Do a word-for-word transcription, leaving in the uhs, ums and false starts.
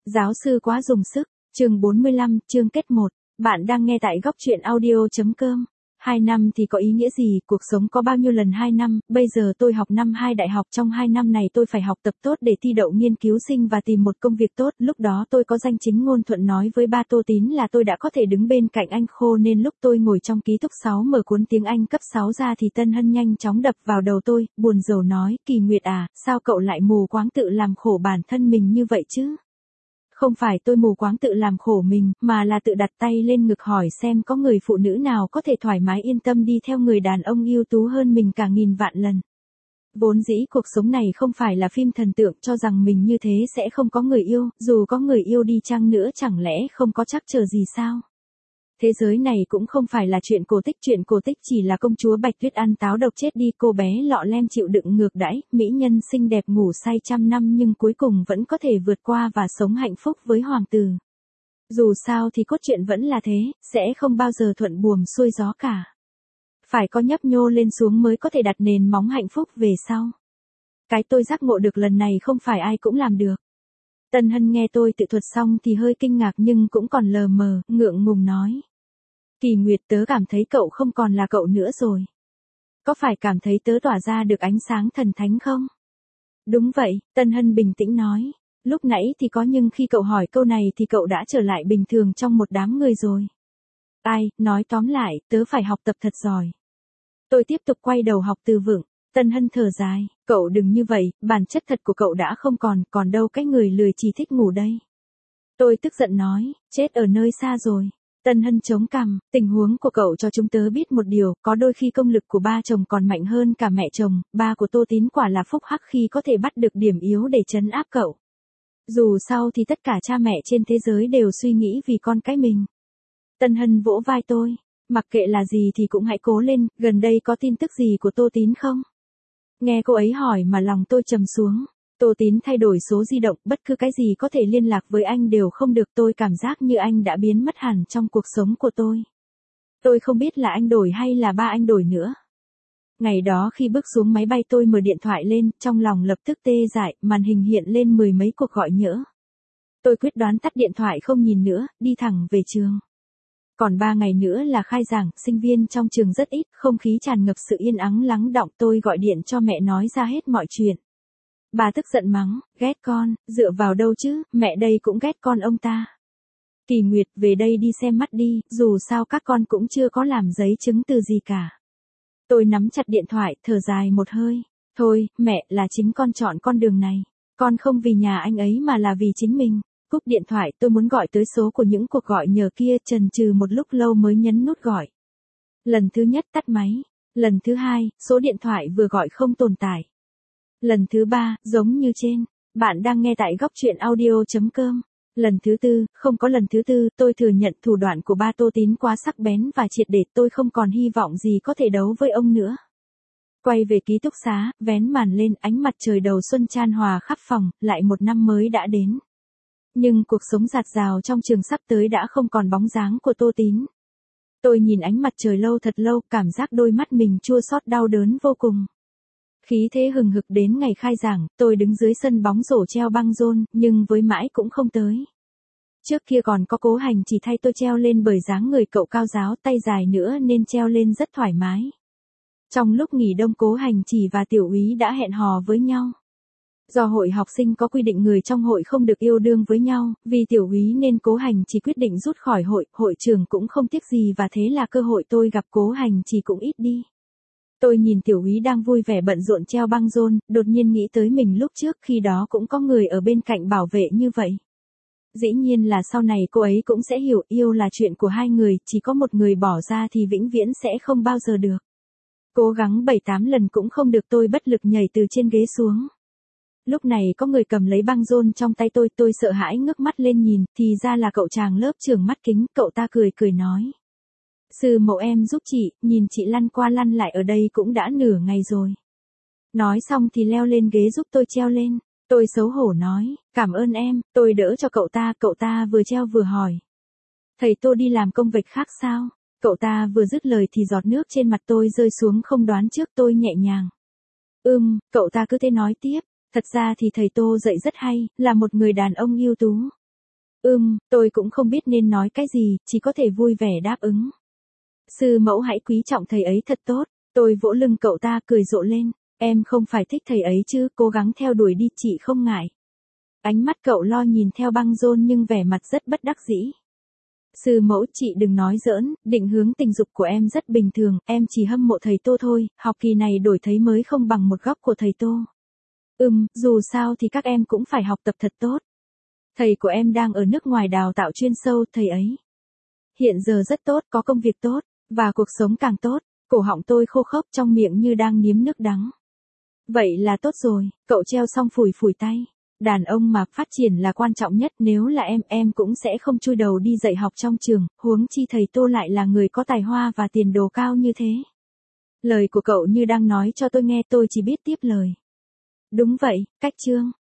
Giáo sư quá dùng sức, chương bốn mươi lăm, chương kết một. Bạn đang nghe tại góc truyện audio.com. Hai năm thì có ý nghĩa gì, cuộc sống có bao nhiêu lần hai năm, bây giờ tôi học năm hai đại học, trong hai năm này tôi phải học tập tốt để thi đậu nghiên cứu sinh và tìm một công việc tốt, lúc đó tôi có danh chính ngôn thuận nói với ba Tô Tín là tôi đã có thể đứng bên cạnh anh Khô, nên lúc tôi ngồi trong ký túc xá mở cuốn tiếng Anh cấp sáu ra thì Tân Hân nhanh chóng đập vào đầu tôi, buồn rầu nói, Kỳ Nguyệt à, sao cậu lại mù quáng tự làm khổ bản thân mình như vậy chứ? Không phải tôi mù quáng tự làm khổ mình, mà là tự đặt tay lên ngực hỏi xem có người phụ nữ nào có thể thoải mái yên tâm đi theo người đàn ông ưu tú hơn mình cả nghìn vạn lần. Vốn dĩ cuộc sống này không phải là phim thần tượng, cho rằng mình như thế sẽ không có người yêu, dù có người yêu đi chăng nữa chẳng lẽ không có trắc trở gì sao? Thế giới này cũng không phải là chuyện cổ tích, chuyện cổ tích chỉ là công chúa Bạch Tuyết ăn táo độc chết đi, cô bé lọ lem chịu đựng ngược đãi, mỹ nhân xinh đẹp ngủ say trăm năm nhưng cuối cùng vẫn có thể vượt qua và sống hạnh phúc với hoàng tử. Dù sao thì cốt truyện vẫn là thế, sẽ không bao giờ thuận buồm xuôi gió cả. Phải có nhấp nhô lên xuống mới có thể đặt nền móng hạnh phúc về sau. Cái tôi giác ngộ được lần này không phải ai cũng làm được. Tân Hân nghe tôi tự thuật xong thì hơi kinh ngạc nhưng cũng còn lờ mờ, ngượng ngùng nói. Kỳ Nguyệt, tớ cảm thấy cậu không còn là cậu nữa rồi. Có phải cảm thấy tớ tỏa ra được ánh sáng thần thánh không? Đúng vậy, Tân Hân bình tĩnh nói. Lúc nãy thì có nhưng khi cậu hỏi câu này thì cậu đã trở lại bình thường trong một đám người rồi. Ai, nói tóm lại, tớ phải học tập thật giỏi. Tôi tiếp tục quay đầu học từ vựng. Tân Hân thở dài, cậu đừng như vậy, bản chất thật của cậu đã không còn, còn đâu cái người lười chỉ thích ngủ đây. Tôi tức giận nói, chết ở nơi xa rồi. Tân Hân chống cằm, tình huống của cậu cho chúng tớ biết một điều, có đôi khi công lực của ba chồng còn mạnh hơn cả mẹ chồng, ba của Tô Tín quả là phúc hắc khi có thể bắt được điểm yếu để trấn áp cậu. Dù sao thì tất cả cha mẹ trên thế giới đều suy nghĩ vì con cái mình. Tân Hân vỗ vai tôi, mặc kệ là gì thì cũng hãy cố lên, gần đây có tin tức gì của Tô Tín không? Nghe cô ấy hỏi mà lòng tôi trầm xuống. Tô Tín thay đổi số di động, bất cứ cái gì có thể liên lạc với anh đều không được, tôi cảm giác như anh đã biến mất hẳn trong cuộc sống của tôi. Tôi không biết là anh đổi hay là ba anh đổi nữa. Ngày đó khi bước xuống máy bay tôi mở điện thoại lên, trong lòng lập tức tê dại, màn hình hiện lên mười mấy cuộc gọi nhỡ. Tôi quyết đoán tắt điện thoại không nhìn nữa, đi thẳng về trường. Còn ba ngày nữa là khai giảng, sinh viên trong trường rất ít, không khí tràn ngập sự yên ắng lắng đọng, tôi gọi điện cho mẹ nói ra hết mọi chuyện. Bà tức giận mắng, ghét con, dựa vào đâu chứ, mẹ đây cũng ghét con ông ta. Kỳ Nguyệt, về đây đi xem mắt đi, dù sao các con cũng chưa có làm giấy chứng từ gì cả. Tôi nắm chặt điện thoại, thở dài một hơi. Thôi, mẹ, là chính con chọn con đường này. Con không vì nhà anh ấy mà là vì chính mình. Cúp điện thoại, tôi muốn gọi tới số của những cuộc gọi nhờ kia, chần chừ một lúc lâu mới nhấn nút gọi. Lần thứ nhất tắt máy. Lần thứ hai, số điện thoại vừa gọi không tồn tại. Lần thứ ba, giống như trên. Bạn đang nghe tại góc truyện audio.com. Lần thứ tư, không có lần thứ tư, tôi thừa nhận thủ đoạn của ba Tô Tín quá sắc bén và triệt để, tôi không còn hy vọng gì có thể đấu với ông nữa. Quay về ký túc xá, vén màn lên, ánh mặt trời đầu xuân chan hòa khắp phòng, lại một năm mới đã đến. Nhưng cuộc sống dạt dào trong trường sắp tới đã không còn bóng dáng của Tô Tín. Tôi nhìn ánh mặt trời lâu thật lâu, cảm giác đôi mắt mình chua xót đau đớn vô cùng. Khí thế hừng hực đến ngày khai giảng, tôi đứng dưới sân bóng rổ treo băng rôn, nhưng với mãi cũng không tới. Trước kia còn có Cố Hành chỉ thay tôi treo lên bởi dáng người cậu cao ráo, tay dài nữa nên treo lên rất thoải mái. Trong lúc nghỉ đông Cố Hành chỉ và Tiểu Úy đã hẹn hò với nhau. Do hội học sinh có quy định người trong hội không được yêu đương với nhau, vì Tiểu Úy nên Cố Hành chỉ quyết định rút khỏi hội, hội trưởng cũng không tiếc gì và thế là cơ hội tôi gặp Cố Hành chỉ cũng ít đi. Tôi nhìn Tiểu Úy đang vui vẻ bận rộn treo băng rôn, đột nhiên nghĩ tới mình lúc trước khi đó cũng có người ở bên cạnh bảo vệ như vậy. Dĩ nhiên là sau này cô ấy cũng sẽ hiểu yêu là chuyện của hai người, chỉ có một người bỏ ra thì vĩnh viễn sẽ không bao giờ được. Cố gắng bảy tám lần cũng không được, tôi bất lực nhảy từ trên ghế xuống. Lúc này có người cầm lấy băng rôn trong tay tôi, tôi sợ hãi ngước mắt lên nhìn, thì ra là cậu chàng lớp trưởng mắt kính, cậu ta cười cười nói. Sư mẫu em giúp chị, nhìn chị lăn qua lăn lại ở đây cũng đã nửa ngày rồi. Nói xong thì leo lên ghế giúp tôi treo lên. Tôi xấu hổ nói, cảm ơn em, tôi đỡ cho cậu ta, cậu ta vừa treo vừa hỏi. Thầy Tô đi làm công việc khác sao? Cậu ta vừa dứt lời thì giọt nước trên mặt tôi rơi xuống không đoán trước, tôi nhẹ nhàng. Ừm, cậu ta cứ thế nói tiếp, thật ra thì thầy Tô dạy rất hay, là một người đàn ông ưu tú. Ừm, tôi cũng không biết nên nói cái gì, chỉ có thể vui vẻ đáp ứng. Sư mẫu hãy quý trọng thầy ấy thật tốt. Tôi vỗ lưng cậu ta cười rộ lên. Em không phải thích thầy ấy chứ, cố gắng theo đuổi đi chị không ngại. Ánh mắt cậu lo nhìn theo băng rôn nhưng vẻ mặt rất bất đắc dĩ. Sư mẫu, chị đừng nói giỡn, định hướng tình dục của em rất bình thường, em chỉ hâm mộ thầy Tô thôi, học kỳ này đổi thấy mới không bằng một góc của thầy Tô. Ừm, dù sao thì các em cũng phải học tập thật tốt. Thầy của em đang ở nước ngoài đào tạo chuyên sâu, thầy ấy hiện giờ rất tốt, có công việc tốt, và cuộc sống càng tốt. Cổ họng tôi khô khốc trong miệng như đang nếm nước đắng. Vậy là tốt rồi, cậu treo xong phủi phủi tay. Đàn ông mà phát triển là quan trọng nhất, nếu là em, em cũng sẽ không chui đầu đi dạy học trong trường, huống chi thầy Tô lại là người có tài hoa và tiền đồ cao như thế. Lời của cậu như đang nói cho tôi nghe, tôi chỉ biết tiếp lời. Đúng vậy, cách chương.